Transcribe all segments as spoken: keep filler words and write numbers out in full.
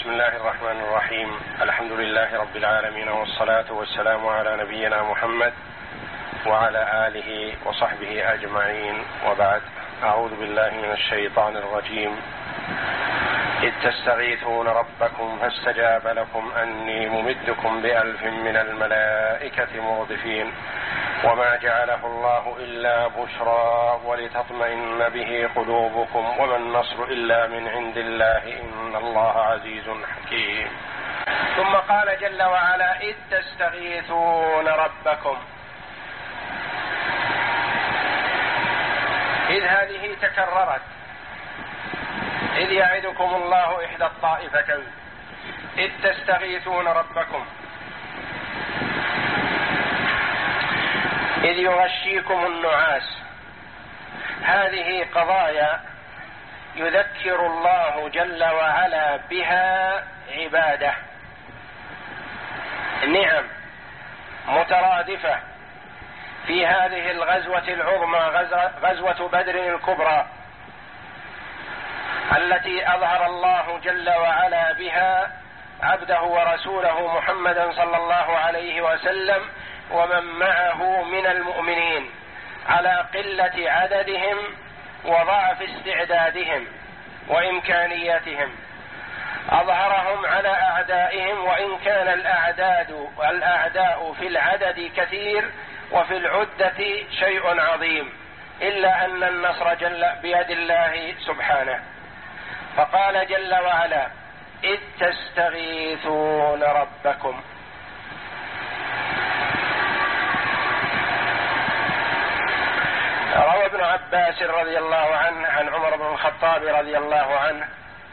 بسم الله الرحمن الرحيم. الحمد لله رب العالمين، والصلاة والسلام على نبينا محمد وعلى آله وصحبه أجمعين، وبعد. أعوذ بالله من الشيطان الرجيم. إذ تستغيثون ربكم فاستجاب لكم أني ممدكم بألف من الملائكة مردفين وما جعله الله إلا بشرى ولتطمئن به قلوبكم وما النصر إلا من عند الله إن الله عزيز حكيم. ثم قال جل وعلا: إذ تستغيثون ربكم. إذ هذه تكررت، إذ يعدكم الله إحدى الطائفتين، إذ تستغيثون ربكم، إذ يغشيكم النعاس. هذه قضايا يذكر الله جل وعلا بها عباده، نعم مترادفة في هذه الغزوة العظمى، غزوة بدر الكبرى، التي أظهر الله جل وعلا بها عبده ورسوله محمدا صلى الله عليه وسلم ومن معه من المؤمنين على قلة عددهم وضعف استعدادهم وإمكانياتهم. أظهرهم على أعدائهم، وإن كان الأعداد والأعداء في العدد كثير وفي العدة شيء عظيم، إلا أن النصر جل بيد الله سبحانه. فقال جل وعلا: إذ تستغيثون ربكم. روى ابن عباس رضي الله عنه عن عمر بن الخطاب رضي الله عنه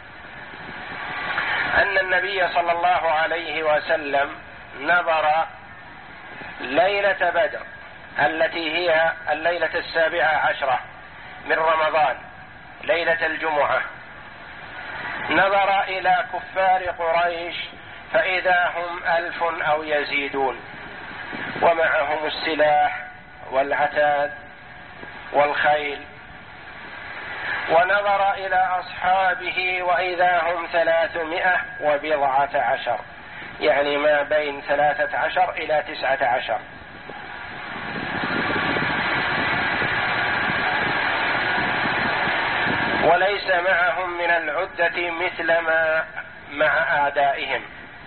أن النبي صلى الله عليه وسلم نظر ليلة بدر التي هي الليلة السابعة عشرة من رمضان، ليلة الجمعة، نظر إلى كفار قريش فإذا هم ألف أو يزيدون، ومعهم السلاح والعتاد والخيل. ونظر إلى أصحابه وإذا هم ثلاثمائة وبضعة عشر، يعني ما بين ثلاثة عشر إلى تسعة عشر. وليس معهم من العدة مثل ما مع أعدائهم.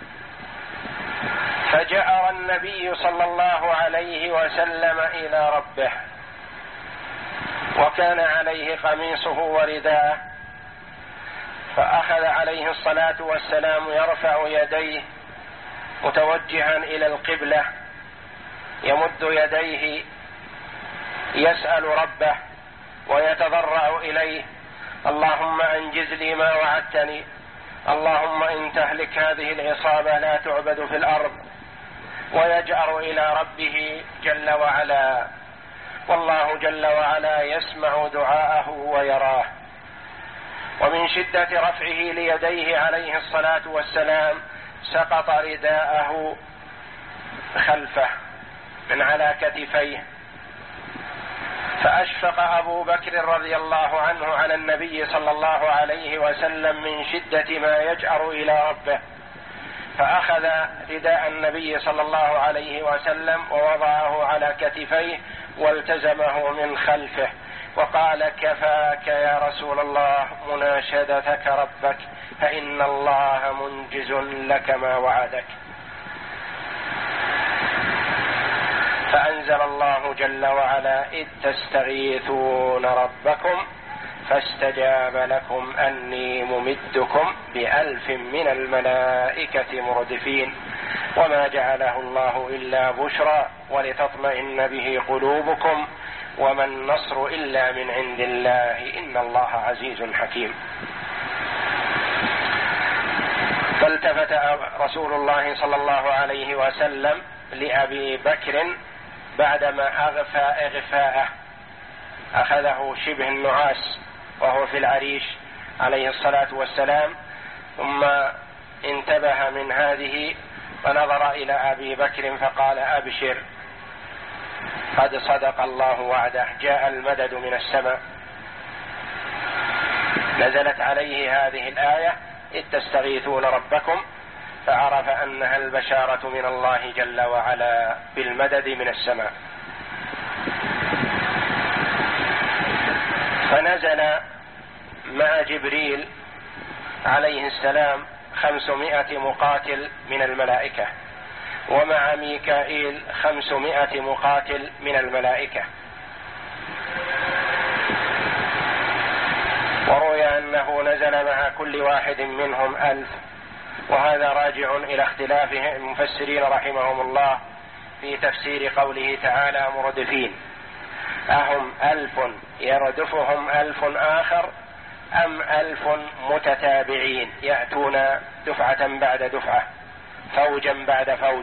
فجأر النبي صلى الله عليه وسلم إلى ربه، وكان عليه قميصه ورداءه، فأخذ عليه الصلاة والسلام يرفع يديه متوجها إلى القبلة، يمد يديه يسأل ربه ويتضرع إليه: اللهم أنجز لي ما وعدتني، اللهم إن تهلك هذه العصابة لا تعبد في الأرض. ويجأر إلى ربه جل وعلا، والله جل وعلا يسمع دعاءه ويراه. ومن شدة رفعه ليديه عليه الصلاة والسلام سقط رداءه خلفه من على كتفيه، فأشفق أبو بكر رضي الله عنه على النبي صلى الله عليه وسلم من شدة ما يجأر إلى ربه، فأخذ رداء النبي صلى الله عليه وسلم ووضعه على كتفيه والتزمه من خلفه، وقال: كفاك يا رسول الله مناشدتك ربك، فإن الله منجز لك ما وعدك. فأنزل الله جل وعلا: إذ تستغيثون ربكم فاستجاب لكم أني ممدكم بألف من الملائكة مردفين وما جعله الله إلا بشرى ولتطمئن به قلوبكم وما النصر إلا من عند الله إن الله عزيز حكيم. فالتفت رسول الله صلى الله عليه وسلم لأبي بكر بعدما أغفى إغفاءه، أخذه شبه النعاس وهو في العريش عليه الصلاة والسلام، ثم انتبه من هذه فنظر إلى أبي بكر فقال: أبشر، قد صدق الله وعده، جاء المدد من السماء. نزلت عليه هذه الآية: إذ تستغيثون ربكم فعرف أنها البشارة من الله جل وعلا بالمدد من السماء. فنزل مع جبريل عليه السلام خمسمائة مقاتل من الملائكة، ومع ميكائيل خمسمائة مقاتل من الملائكة. وروي أنه نزل مع كل واحد منهم ألف، وهذا راجع إلى اختلاف المفسرين رحمهم الله في تفسير قوله تعالى مردفين، أهم ألف يردفهم ألف آخر أم ألف متتابعين يأتون دفعة بعد دفعة فوجا بعد فوج.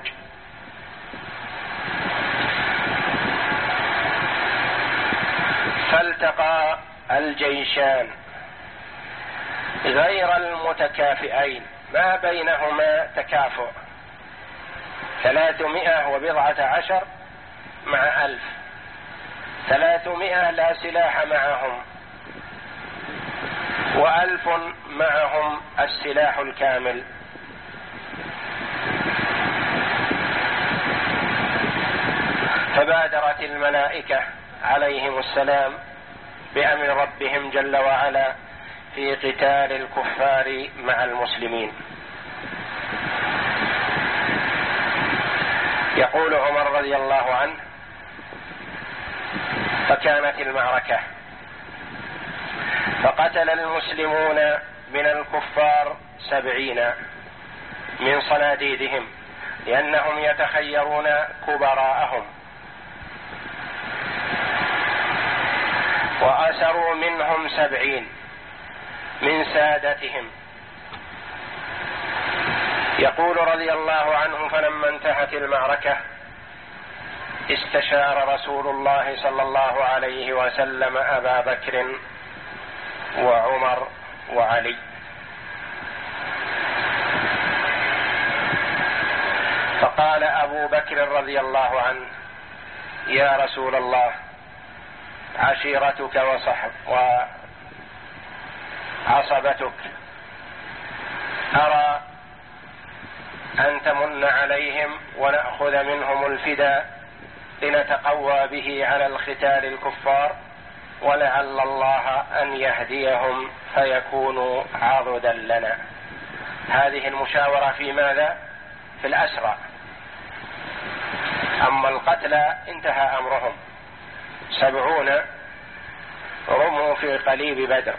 فالتقى الجيشان غير المتكافئين، ما بينهما تكافؤ، ثلاثمائة وبضعة عشر مع ألف، ثلاثمائة لا سلاح معهم، وألف معهم السلاح الكامل. فبادرت الملائكة عليهم السلام بأمر ربهم جل وعلا في قتال الكفار مع المسلمين. يقول عمر رضي الله عنه: فكانت المعركة فقتل المسلمون من الكفار سبعين من صناديدهم، لأنهم يتخيرون كبراءهم، وأسروا منهم سبعين من سادتهم. يقول رضي الله عنه: فلما انتهت المعركة استشار رسول الله صلى الله عليه وسلم أبا بكر وعمر وعلي، فقال أبو بكر رضي الله عنه: يا رسول الله، عشيرتك وصحب وعصبتك أرى أن تمن عليهم ونأخذ منهم الفداء لنتقوى به على القتال الكفار، ولعل الله أن يهديهم فيكونوا عضدا لنا. هذه المشاورة في ماذا؟ في الأسرى. أما القتلى انتهى أمرهم، سبعون رموا في قليب بدر.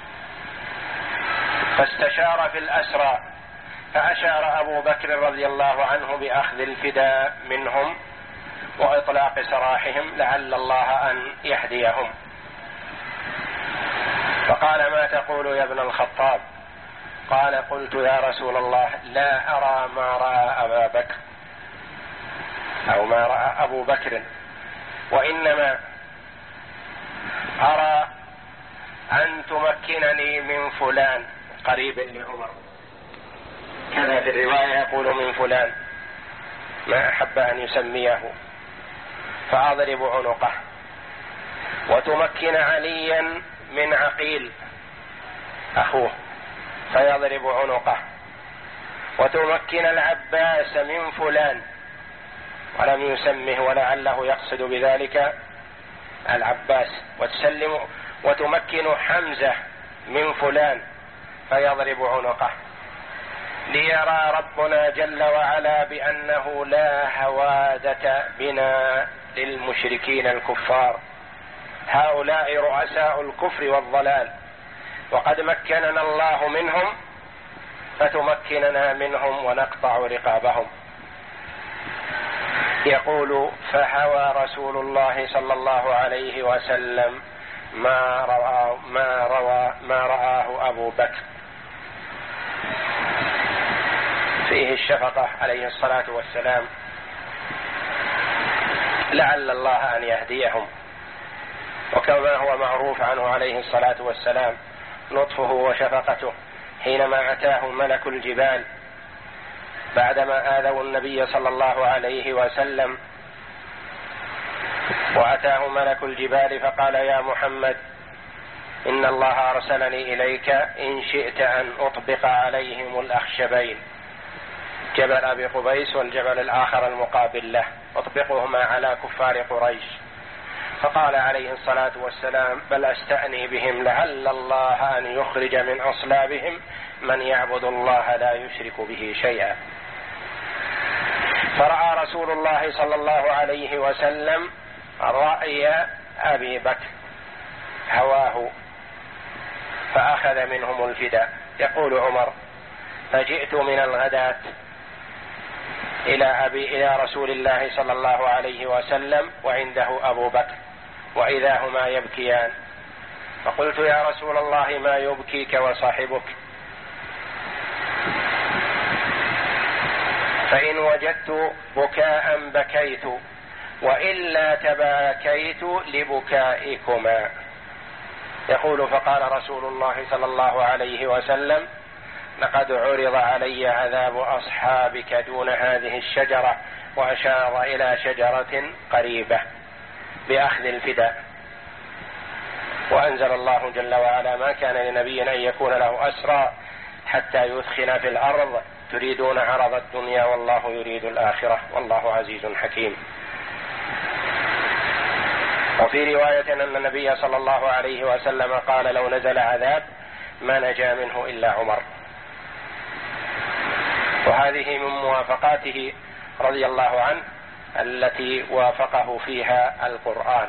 فاستشار في الأسرى، فأشار أبو بكر رضي الله عنه بأخذ الفداء منهم وإطلاق سراحهم لعل الله أن يهديهم. فقال: ما تقول يا ابن الخطاب؟ قال: قلت يا رسول الله، لا أرى ما رأى أبا بكر أو ما رأى أبو بكر، وإنما أرى أن تمكنني من فلان قريب لعمر، كذا في الرواية يقول من فلان، ما أحب أن يسميه، فأضرب عنقه، وتمكن عليا من عقيل أخوه فيضرب عنقه، وتمكن العباس من فلان، ولم يسمه ولعله يقصد بذلك العباس، وتسلم وتمكن حمزة من فلان فيضرب عنقه، ليرى ربنا جل وعلا بأنه لا هوادة بنا للمشركين الكفار، هؤلاء رؤساء الكفر والضلال، وقد مكننا الله منهم فتمكننا منهم ونقطع رقابهم. يقول: فهوى رسول الله صلى الله عليه وسلم ما روى ما روى ما رآه أبو بكر، فيه الشفقة عليه الصلاة والسلام، لعل الله أن يهديهم. وكما هو معروف عنه عليه الصلاة والسلام لطفه وشفقته حينما أتاه ملك الجبال بعدما آذوا النبي صلى الله عليه وسلم، وأتاه ملك الجبال فقال: يا محمد، إن الله أرسلني إليك إن شئت أن أطبق عليهم الأخشبين، جبل أبي قبيس والجبل الآخر المقابل له، أطبقهما على كفار قريش. فقال عليه الصلاة والسلام: بل أستأني بهم لعل الله أن يخرج من أصلابهم من يعبد الله لا يشرك به شيئا. فرأى رسول الله صلى الله عليه وسلم رأي أبي بكر هواه فأخذ منهم الفداء. يقول عمر: فجئت من الغداة إلى أبي إلى رسول الله صلى الله عليه وسلم وعنده أبو بكر وإذا هما يبكيان، فقلت: يا رسول الله ما يبكيك وصاحبك؟ فإن وجدت بكاء بكيت وإلا تباكيت لبكائكما. يقول: فقال رسول الله صلى الله عليه وسلم: لقد عرض علي عذاب أصحابك دون هذه الشجرة، وأشار إلى شجرة قريبة بأخذ الفداء. وأنزل الله جل وعلا: ما كان لنبي أن يكون له أسرى حتى يثخن في الأرض تريدون عرض الدنيا والله يريد الآخرة والله عزيز حكيم. وفي رواية أن النبي صلى الله عليه وسلم قال: لو نزل عذاب ما نجا منه إلا عمر. وهذه من موافقاته رضي الله عنه التي وافقه فيها القرآن.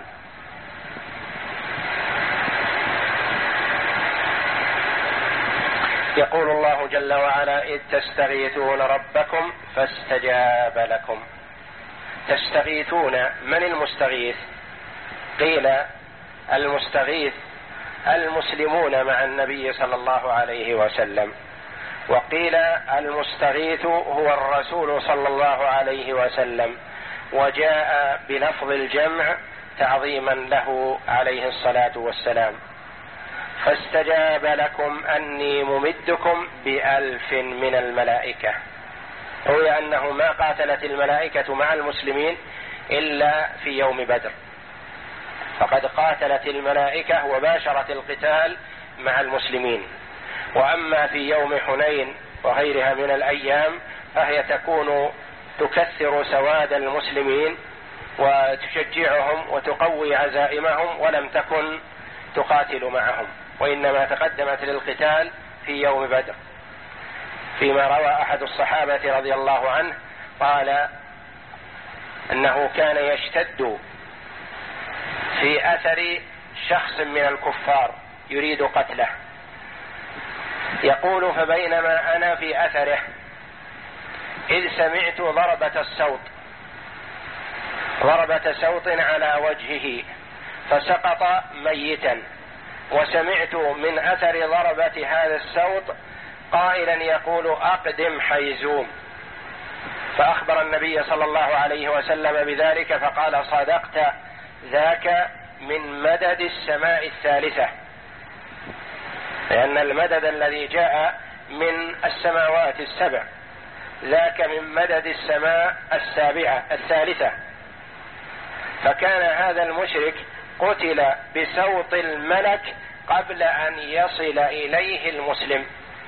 يقول الله جل وعلا: إذ تستغيثون ربكم فاستجاب لكم. تستغيثون، من المستغيث؟ قيل المستغيث المسلمون مع النبي صلى الله عليه وسلم، وقيل المستغيث هو الرسول صلى الله عليه وسلم، وجاء بلفظ الجمع تعظيما له عليه الصلاة والسلام. فاستجاب لكم أني ممدكم بألف من الملائكة. روي أنه ما قاتلت الملائكة مع المسلمين إلا في يوم بدر، فقد قاتلت الملائكة وباشرت القتال مع المسلمين. وأما في يوم حنين وغيرها من الأيام فهي تكون تكثر سواد المسلمين وتشجعهم وتقوي عزائمهم، ولم تكن تقاتل معهم، وإنما تقدمت للقتال في يوم بدر. فيما روى أحد الصحابة رضي الله عنه قال أنه كان يشتد في أثر شخص من الكفار يريد قتله. يقول: فبينما أنا في أثره إذ سمعت ضربة الصوت ضربة صوت على وجهه فسقط ميتا، وسمعت من أثر ضربة هذا الصوت قائلا يقول: أقدم حيزوم. فأخبر النبي صلى الله عليه وسلم بذلك فقال: صدقت، ذاك من مدد السماء الثالثة، لأن المدد الذي جاء من السماوات السبع، ذاك من مدد السماء السابعة الثالثة. فكان هذا المشرك قتل بصوت الملك قبل أن يصل إليه المسلم.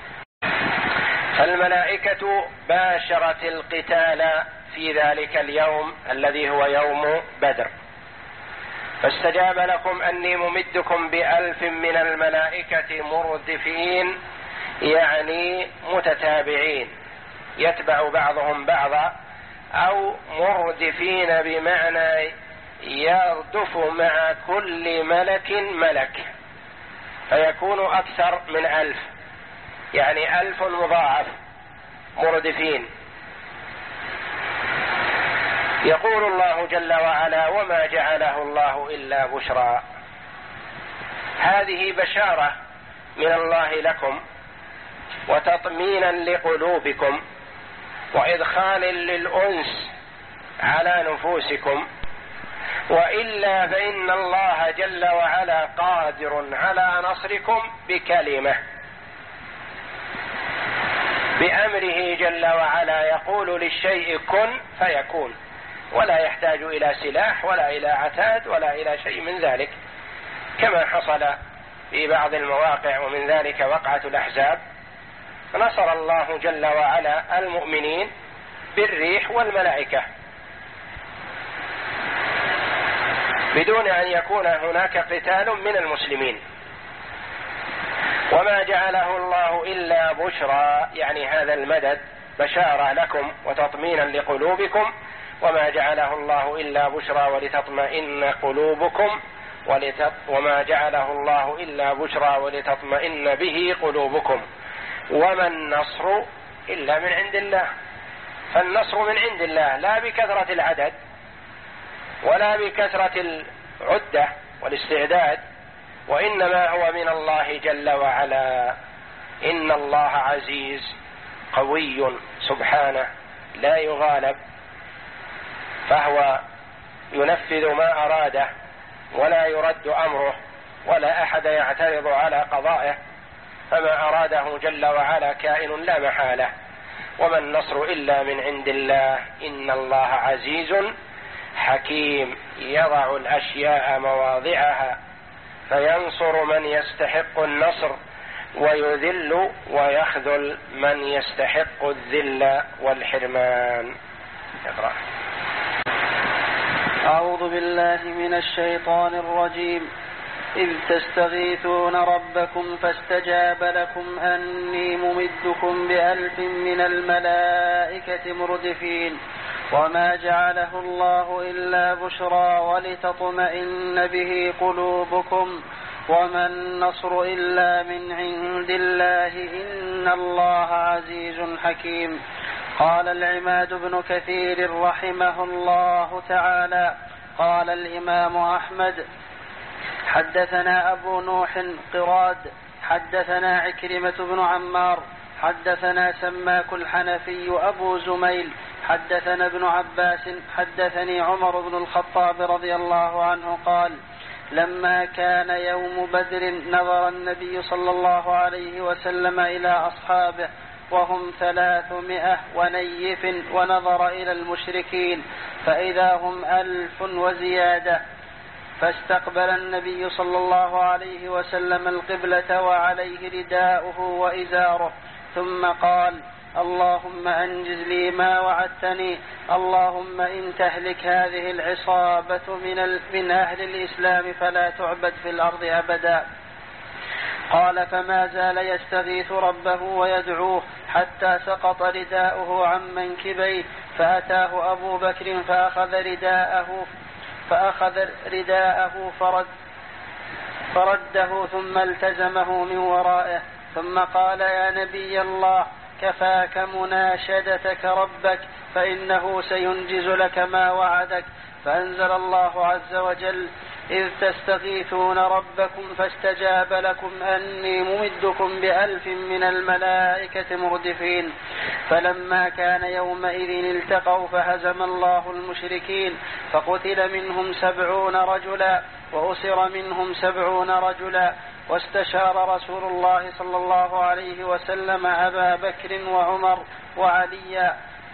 فالملائكة باشرت القتال في ذلك اليوم الذي هو يوم بدر. فاستجاب لكم أني ممدكم بألف من الملائكة مردفين، يعني متتابعين يتبع بعضهم بعضا، أو مردفين بمعنى يردف مع كل ملك ملك، فيكون أكثر من ألف، يعني ألف مضاعف مردفين. يقول الله جل وعلا: وما جعله الله إلا بشرى. هذه بشارة من الله لكم وتطمينا لقلوبكم وإدخال للأنس على نفوسكم، وإلا فإن الله جل وعلا قادر على نصركم بكلمة، بأمره جل وعلا يقول للشيء كن فيكون، ولا يحتاج إلى سلاح ولا إلى عتاد ولا إلى شيء من ذلك، كما حصل في بعض المواقع، ومن ذلك وقعة الأحزاب، نصر الله جل وعلا المؤمنين بالريح والملائكة بدون أن يكون هناك قتال من المسلمين. وما جعله الله إلا بشرى، يعني هذا المدد بشارة لكم وتطمينا لقلوبكم، وما جعله الله إلا بشرى ولتطمئن قلوبكم ولتط... وما جعله الله إلا بشرى ولتطمئن به قلوبكم، وما النصر إلا من عند الله. فالنصر من عند الله، لا بكثرة العدد ولا بكثرة العدة والاستعداد، وإنما هو من الله جل وعلا. إن الله عزيز قوي سبحانه لا يغالب، فهو ينفذ ما أراده ولا يرد أمره، ولا أحد يعترض على قضائه، فما أراده جل وعلا كائن لا محالة. وما النصر إلا من عند الله. إن الله عزيز حكيم يضع الأشياء مواضعها فينصر من يستحق النصر ويذل ويخذل من يستحق الذل والحرمان. اقرأ. أعوذ بالله من الشيطان الرجيم. إذ تستغيثون ربكم فاستجاب لكم أني ممدكم بألف من الملائكة مردفين وما جعله الله إلا بشرى ولتطمئن به قلوبكم وما النصر إلا من عند الله إن الله عزيز حكيم. قال العماد بن كثير رحمه الله تعالى قال الإمام أحمد حدثنا أبو نوح قراد حدثنا عكرمة بن عمار حدثنا سماك الحنفي أبو زميل حدثنا ابن عباس حدثني عمر بن الخطاب رضي الله عنه قال لما كان يوم بدر نظر النبي صلى الله عليه وسلم إلى أصحابه وهم ثلاثمائة ونيف ونظر إلى المشركين فإذا هم ألف وزيادة، فاستقبل النبي صلى الله عليه وسلم القبلة وعليه رداؤه وإزاره، ثم قال اللهم أنجز لي ما وعدتني، اللهم إن تهلك هذه العصابة من, من أهل الإسلام فلا تعبد في الأرض أبدا. قال فما زال يستغيث ربه ويدعوه حتى سقط رداؤه عن منكبيه، فأتاه أبو بكر فأخذ رداءه فأخذ رداءه فرد فرده ثم التزمه من ورائه، ثم قال يا نبي الله كفاك مناشدتك ربك فإنه سينجز لك ما وعدك. فأنزل الله عز وجل إذ تستغيثون ربكم فاستجاب لكم أني ممدكم بألف من الملائكة مردفين. فلما كان يومئذ التقوا فهزم الله المشركين فقتل منهم سبعون رجلا وأسر منهم سبعون رجلا، واستشار رسول الله صلى الله عليه وسلم أبا بكر وعمر وعليا،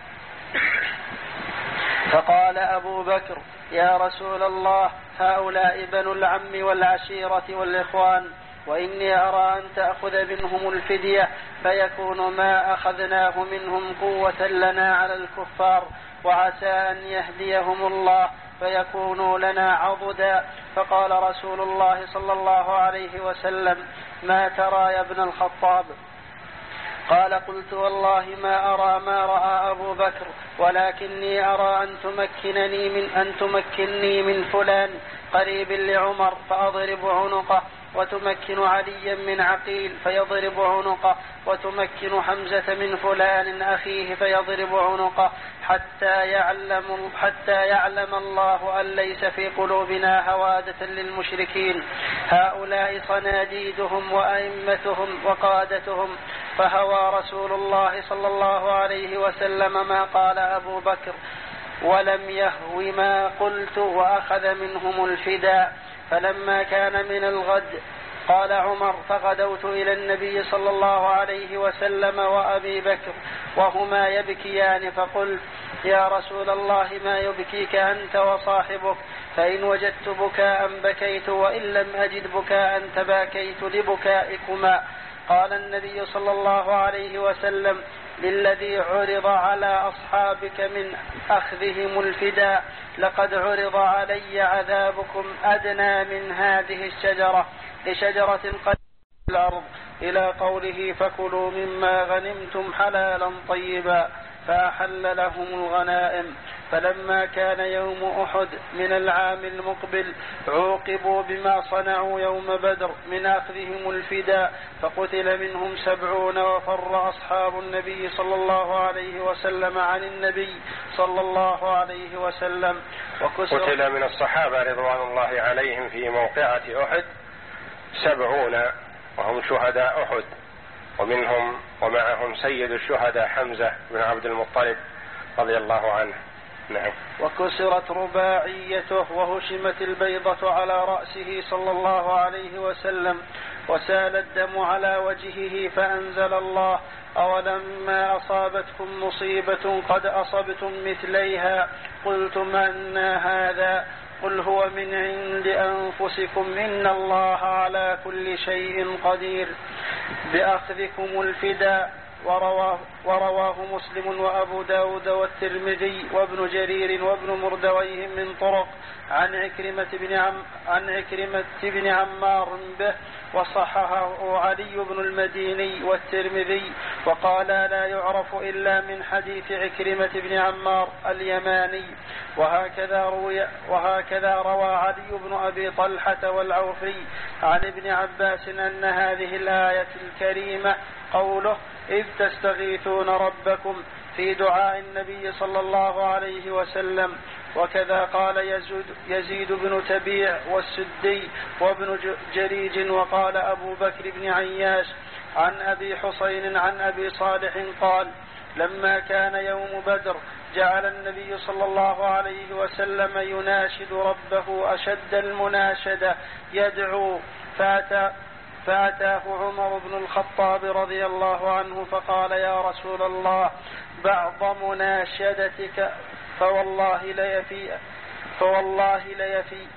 فقال أبو بكر يا رسول الله هؤلاء بنو العم والعشيرة والإخوان، وإني أرى أن تأخذ منهم الفدية فيكون ما أخذناه منهم قوة لنا على الكفار، وعسى أن يهديهم الله فيكونوا لنا عضدا. فقال رسول الله صلى الله عليه وسلم ما ترى يا ابن الخطاب؟ قال قلت والله ما أرى ما رأى أبو بكر، ولكني أرى أن تمكنني من, أن تمكنني من فلان قريب لعمر فأضرب عنقه، وتمكن عليا من عقيل فيضرب عنقه، وتمكن حمزة من فلان أخيه فيضرب عنقه، حتى يعلم, حتى يعلم الله أن ليس في قلوبنا هوادة للمشركين. هؤلاء صناديدهم وأئمتهم وقادتهم. فهوى رسول الله صلى الله عليه وسلم ما قال أبو بكر ولم يهو ما قلت، وأخذ منهم الفداء. فلما كان من الغد قال عمر فغدوت إلى النبي صلى الله عليه وسلم وأبي بكر وهما يبكيان، فقلت يا رسول الله ما يبكيك أنت وصاحبك؟ فإن وجدت بكاء بكيت وإن لم أجد بكاء تباكيت لبكائكما. قال النبي صلى الله عليه وسلم للذي عرض على أصحابك من أخذهم الفداء لقد عرض علي عذابكم أدنى من هذه الشجرة لشجرة قد في الأرض إلى قوله فكلوا مما غنمتم حلالا طيبا فأحل لهم الغنائم. فلما كان يوم أحد من العام المقبل عوقبوا بما صنعوا يوم بدر من أخذهم الفداء فقتل منهم سبعون وفر أصحاب النبي صلى الله عليه وسلم عن النبي صلى الله عليه وسلم. قتل من الصحابة رضوان الله عليهم في موقعة أحد سبعون وهم شهداء أحد، ومنهم ومعهم سيد الشهداء حمزة بن عبد المطلب رضي الله عنه. نعم. وكسرت رباعيته وهشمت البيضة على رأسه صلى الله عليه وسلم وسال الدم على وجهه فأنزل الله أولما أصابتكم مصيبة قد أصبتم مثليها قلتم أن هذا قل هو من عند أنفسكم إن الله على كل شيء قدير بأخذكم الفداء. ورواه, ورواه مسلم وأبو داود والترمذي وابن جرير وابن مردويه من طرق عن عكرمة بن, عم عن عكرمة بن عمار به وصححه علي بن المديني والترمذي وقال لا يعرف إلا من حديث عكرمة بن عمار اليماني. وهكذا, روي وهكذا روى علي بن أبي طلحة والعوفي عن ابن عباس أن هذه الآية الكريمة قوله إذ تستغيثون ربكم في دعاء النبي صلى الله عليه وسلم. وكذا قال يزيد, يزيد بن تبيع والسدي وابن جريج وقال أبو بكر بن عياش عن أبي حسين عن أبي صالح قال لما كان يوم بدر جعل النبي صلى الله عليه وسلم يناشد ربه أشد المناشدة يدعو فأتى فأتاه عمر بن الخطاب رضي الله عنه فقال يا رسول الله بعض مناشدتك فوالله ليفي فوالله ليفي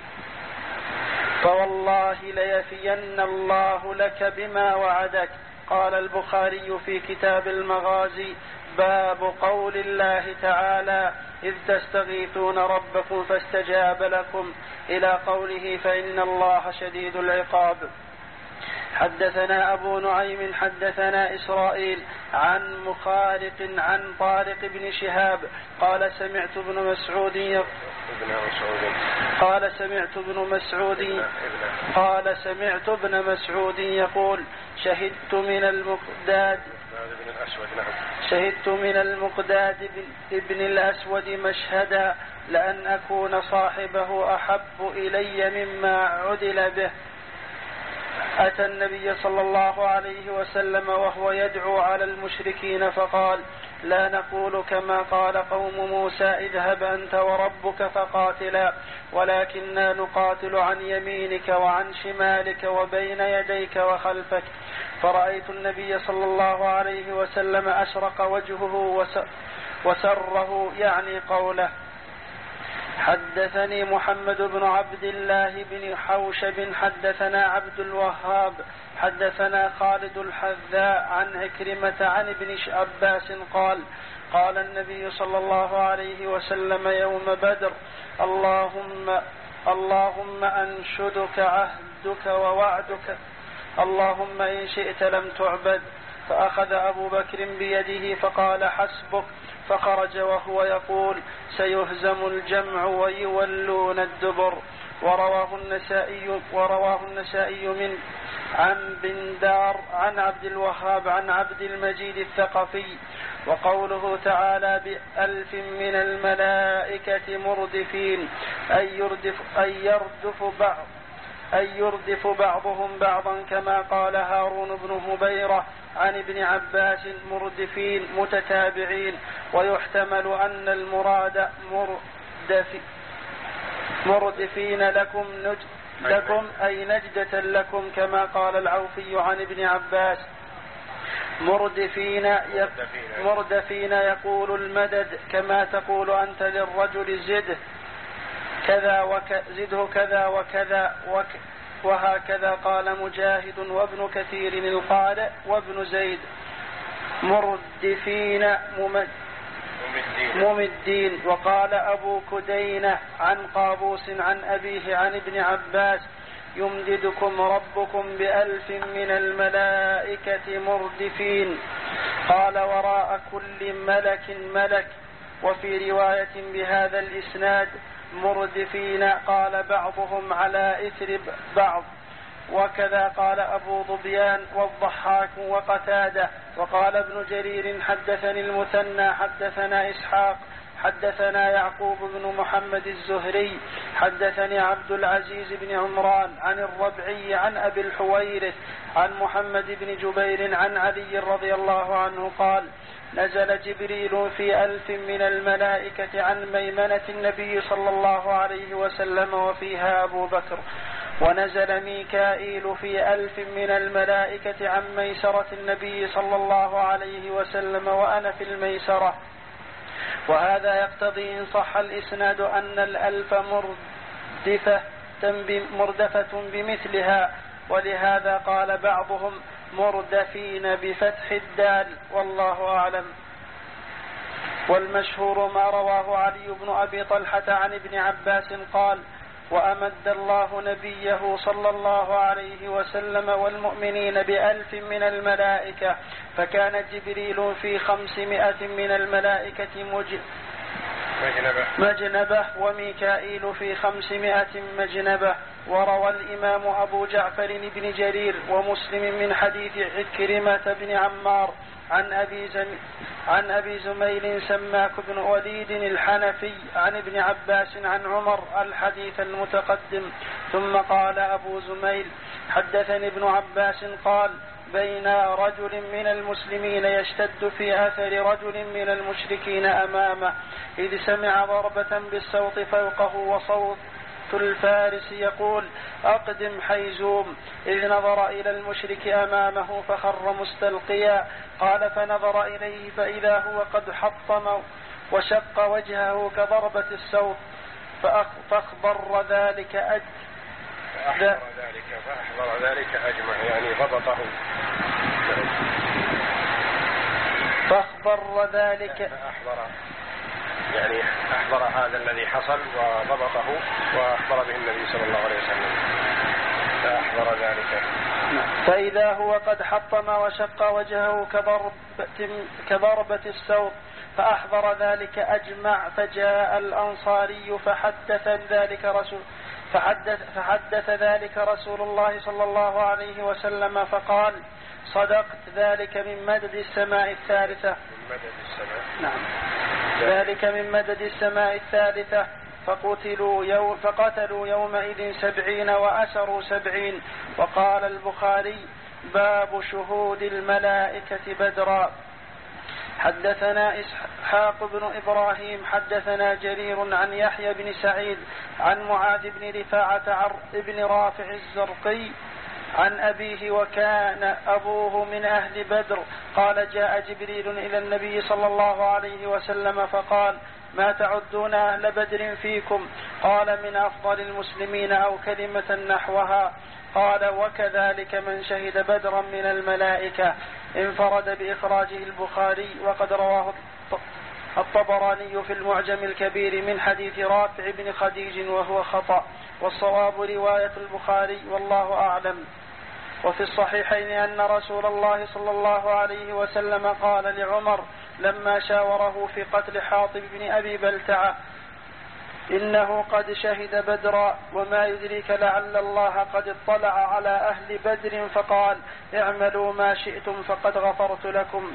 فوالله ليفين الله لك بما وعدك. قال البخاري في كتاب المغازي باب قول الله تعالى إذ تستغيثون ربكم فاستجاب لكم إلى قوله فإن الله شديد العقاب. حدثنا أبو نعيم حدثنا إسرائيل عن مخارق عن طارق بن شهاب قال سمعت ابن مسعود قال سمعت ابن مسعود قال سمعت ابن مسعود يقول شهدت من المقداد شهدت من المقداد ابن الأسود مشهدا لأن أكون صاحبه أحب إلي مما عدل به. أتى النبي صلى الله عليه وسلم وهو يدعو على المشركين فقال لا نقول كما قال قوم موسى اذهب أنت وربك فقاتلا ولكننا نقاتل عن يمينك وعن شمالك وبين يديك وخلفك. فرأيت النبي صلى الله عليه وسلم أشرق وجهه وسره يعني قوله. حدثني محمد بن عبد الله بن حوشب حدثنا عبد الوهاب حدثنا خالد الحذاء عن عكرمة عن ابن عباس قال قال النبي صلى الله عليه وسلم يوم بدر اللهم اللهم أنشدك عهدك ووعدك اللهم إن شئت لم تعبد. فأخذ أبو بكر بيده فقال حسبك فخرج وهو يقول سيهزم الجمع ويولون الدبر. ورواه النسائي ورواه النسائي من عن بندار عن عبد الوهاب عن عبد المجيد الثقفي. وقوله تعالى بألف من الملائكة مردفين أي يردف, أي يردف بعض أي يردف بعضهم بعضا كما قال هارون بن هبيرة عن ابن عباس مردفين متتابعين. ويحتمل أن المراد مردف مردفين لكم نج لكم أي نجدة لكم كما قال العوفي عن ابن عباس مردفين مردفين يقول المدد كما تقول أنت للرجل زده كذا وك زده كذا وكذا وك وهكذا قال مجاهد وابن كثير القارئ وابن زيد مردفين ممدين. وقال أبو كدينة عن قابوس عن أبيه عن ابن عباس يمددكم ربكم بألف من الملائكة مردفين. قال وراء كل ملك ملك. وفي رواية بهذا الإسناد مردفين قال بعضهم على إثر بعض. وكذا قال أبو ظبيان والضحاك وقتادة. وقال ابن جرير حدثني المثنى حدثنا إسحاق حدثنا يعقوب بن محمد الزهري حدثني عبد العزيز بن عمران عن الربعي عن أبي الحويرث عن محمد بن جبير عن علي رضي الله عنه قال نزل جبريل في ألف من الملائكة عن ميمنة النبي صلى الله عليه وسلم وفيها أبو بكر. ونزل ميكائيل في ألف من الملائكة عن ميسرة النبي صلى الله عليه وسلم وأنا في الميسرة. وهذا يقتضي إن صح الإسناد أن الألف مردفة مردفة بمثلها. ولهذا قال بعضهم مردفين بفتح الدال والله أعلم. والمشهور ما رواه علي بن أبي طلحة عن ابن عباس قال وأمد الله نبيه صلى الله عليه وسلم والمؤمنين بألف من الملائكة فكان جبريل في خمسمائة من الملائكة مجنبة, مجنبة وميكائيل في خمسمائة مجنبة. وروى الإمام أبو جعفر بن جرير ومسلم من حديث عكرمة بن عمار عن أبي, زم... عن أبي زميل سماك بن وليد الحنفي عن ابن عباس عن عمر الحديث المتقدم. ثم قال أبو زميل حدثني ابن عباس قال بين رجل من المسلمين يشتد في أثر رجل من المشركين أمامه إذ سمع ضربة بالصوت فوقه وصوت الفارس يقول أقدم حيزوم إذ نظر إلى المشرك أمامه فخر مستلقيا. قال فنظر إليه فإذا هو قد حطم وشق وجهه كضربة السوط فأخبر ذلك أج فأحضر ذلك فأحضر ذلك أجمع يعني ضبطه فأخبر ذلك فأحضر يعني أحضر هذا الذي حصل وضبطه وأخبر به النبي صلى الله عليه وسلم فأحضر ذلك. فإذا هو قد حطم وشق وجهه كضربة, كضربة السوط فأحضر ذلك أجمع. فجاء الأنصاري فحدث ذلك رسول فحدث, فحدث ذلك رسول الله صلى الله عليه وسلم فقال صدقت ذلك من مدد السماء الثالثة. من مدد السماء. نعم ذلك من مدد السماء الثالثة. فقتلوا يوم فقتلوا يومئذ سبعين وأسروا سبعين. وقال البخاري باب شهود الملائكة بدرا. حدثنا إسحاق بن إبراهيم حدثنا جرير عن يحيى بن سعيد عن معاذ بن رفاعة بن رافع الزرقي عن أبيه وكان أبوه من أهل بدر قال جاء جبريل إلى النبي صلى الله عليه وسلم فقال ما تعدون أهل بدر فيكم؟ قال من أفضل المسلمين أو كلمة نحوها. قال وكذلك من شهد بدرا من الملائكة. انفرد بإخراجه البخاري وقد رواه الطبراني في المعجم الكبير من حديث رافع بن خديج وهو خطأ والصواب رواية البخاري والله أعلم. وفي الصحيحين أن رسول الله صلى الله عليه وسلم قال لعمر لما شاوره في قتل حاطب بن أبي بلتعة إنه قد شهد بدرا وما يدريك لعل الله قد اطلع على أهل بدر فقال اعملوا ما شئتم فقد غفرت لكم.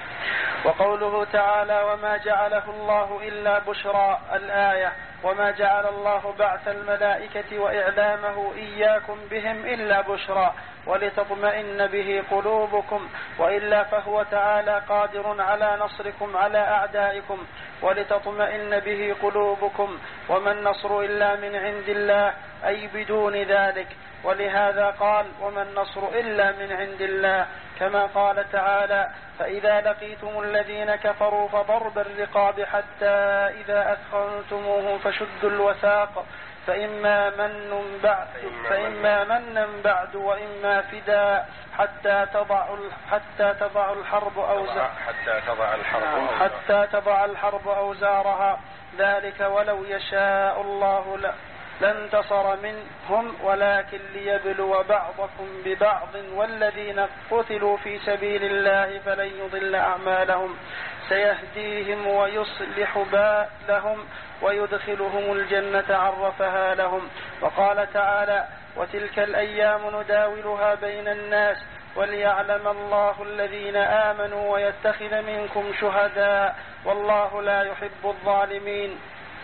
وقوله تعالى وما جعله الله إلا بشرى الآية وما جعل الله بعث الملائكة وإعلامه إياكم بهم إلا بشرى ولتطمئن به قلوبكم وإلا فهو تعالى قادر على نصركم على أعدائكم ولتطمئن به قلوبكم وما النصر إلا من عند الله أي بدون ذلك. ولهذا قال وما النصر إلا من عند الله كما قال تعالى: فإذا لقيتم الذين كفروا فضرب الرقاب حتى إذا أثخنتموهم فشدوا الوثاق فإما من بعد فإما منا بعد وإما فداء حتى تضع حتى تضع الحرب أوزارها حتى تضع الحرب حتى تضع الحرب أوزارها ذلك ولو يشاء الله لانتصر منهم ولكن ليبلو بعضكم ببعض والذين قتلوا في سبيل الله فلن يضل أعمالهم سيهديهم ويصلح بالهم ويدخلهم الجنة عرفها لهم. وقال تعالى: وتلك الأيام نداولها بين الناس وليعلم الله الذين آمنوا ويتخذ منكم شهداء والله لا يحب الظالمين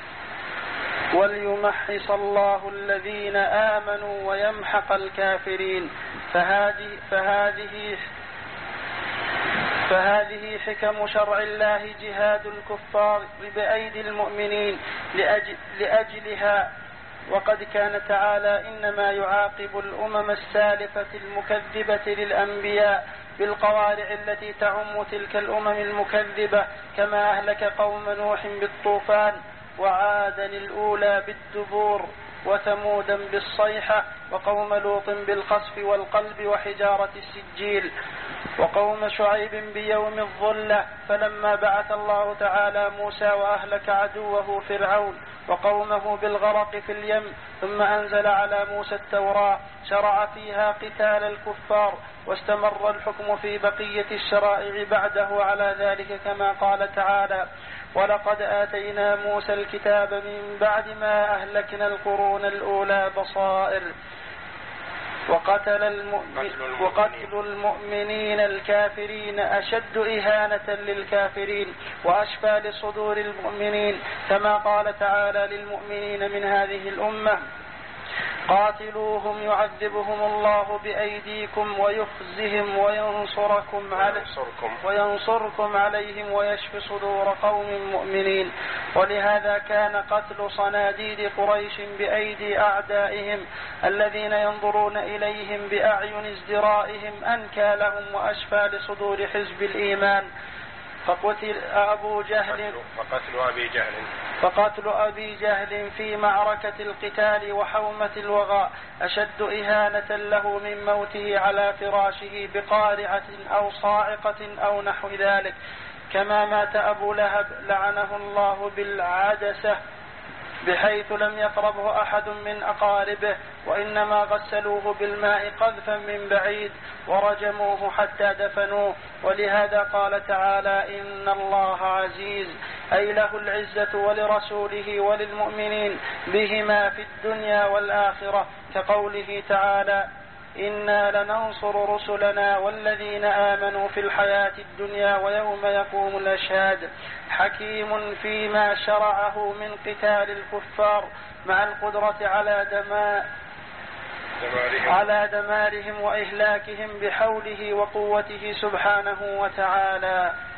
وليمحص الله الذين آمنوا ويمحق الكافرين. فهذه, فهذه, فهذه حكم شرع الله جهاد الكفار بأيدي المؤمنين لأجل لأجلها. وقد كان تعالى إنما يعاقب الأمم السالفة المكذبة للأنبياء بالقوارع التي تعم تلك الأمم المكذبة، كما أهلك قوم نوح بالطوفان وعادا الأولى بالدبور وثمودا بالصيحة وقوم لوط بالقصف والقلب وحجارة السجيل وقوم شعيب بيوم الظلة. فلما بعث الله تعالى موسى وأهلك عدوه فرعون وقومه بالغرق في اليم ثم أنزل على موسى التوراة شرع فيها قتال الكفار، واستمر الحكم في بقية الشرائع بعده على ذلك كما قال تعالى: ولقد آتينا موسى الكتاب من بعد ما أهلكنا القرون الأولى بصائر وقتل, المؤمن وقتل المؤمنين الكافرين أشد إهانة للكافرين وأشفى لصدور المؤمنين، كما قال تعالى للمؤمنين من هذه الأمة: قاتلوهم يعذبهم الله بأيديكم ويخزهم وينصركم, وينصركم. وينصركم عليهم ويشفي صدور قوم مؤمنين. ولهذا كان قتل صناديد قريش بأيدي أعدائهم الذين ينظرون إليهم بأعين ازدرائهم أنكى لهم وأشفى لصدور حزب الإيمان. فقتل أبو جهل فقتل أبي جهل فقتل أبي جهل في معركة القتال وحومة الوغى أشد إهانة له من موته على فراشه بقارعة أو صاعقة أو نحو ذلك. كما مات أبو لهب لعنه الله بالعدسة بحيث لم يقربه أحد من أقاربه، وإنما غسلوه بالماء قذفا من بعيد ورجموه حتى دفنوه. ولهذا قال تعالى: إن الله عزيز، أي له العزة ولرسوله وللمؤمنين بهما في الدنيا والآخرة، كقوله تعالى: إنا لننصر رسلنا والذين آمنوا في الحياة الدنيا ويوم يقوم الأشهاد. حكيم فيما شرعه من قتال الكفار مع القدرة على دماء دمارهم. على دمارهم وإهلاكهم بحوله وقوته سبحانه وتعالى.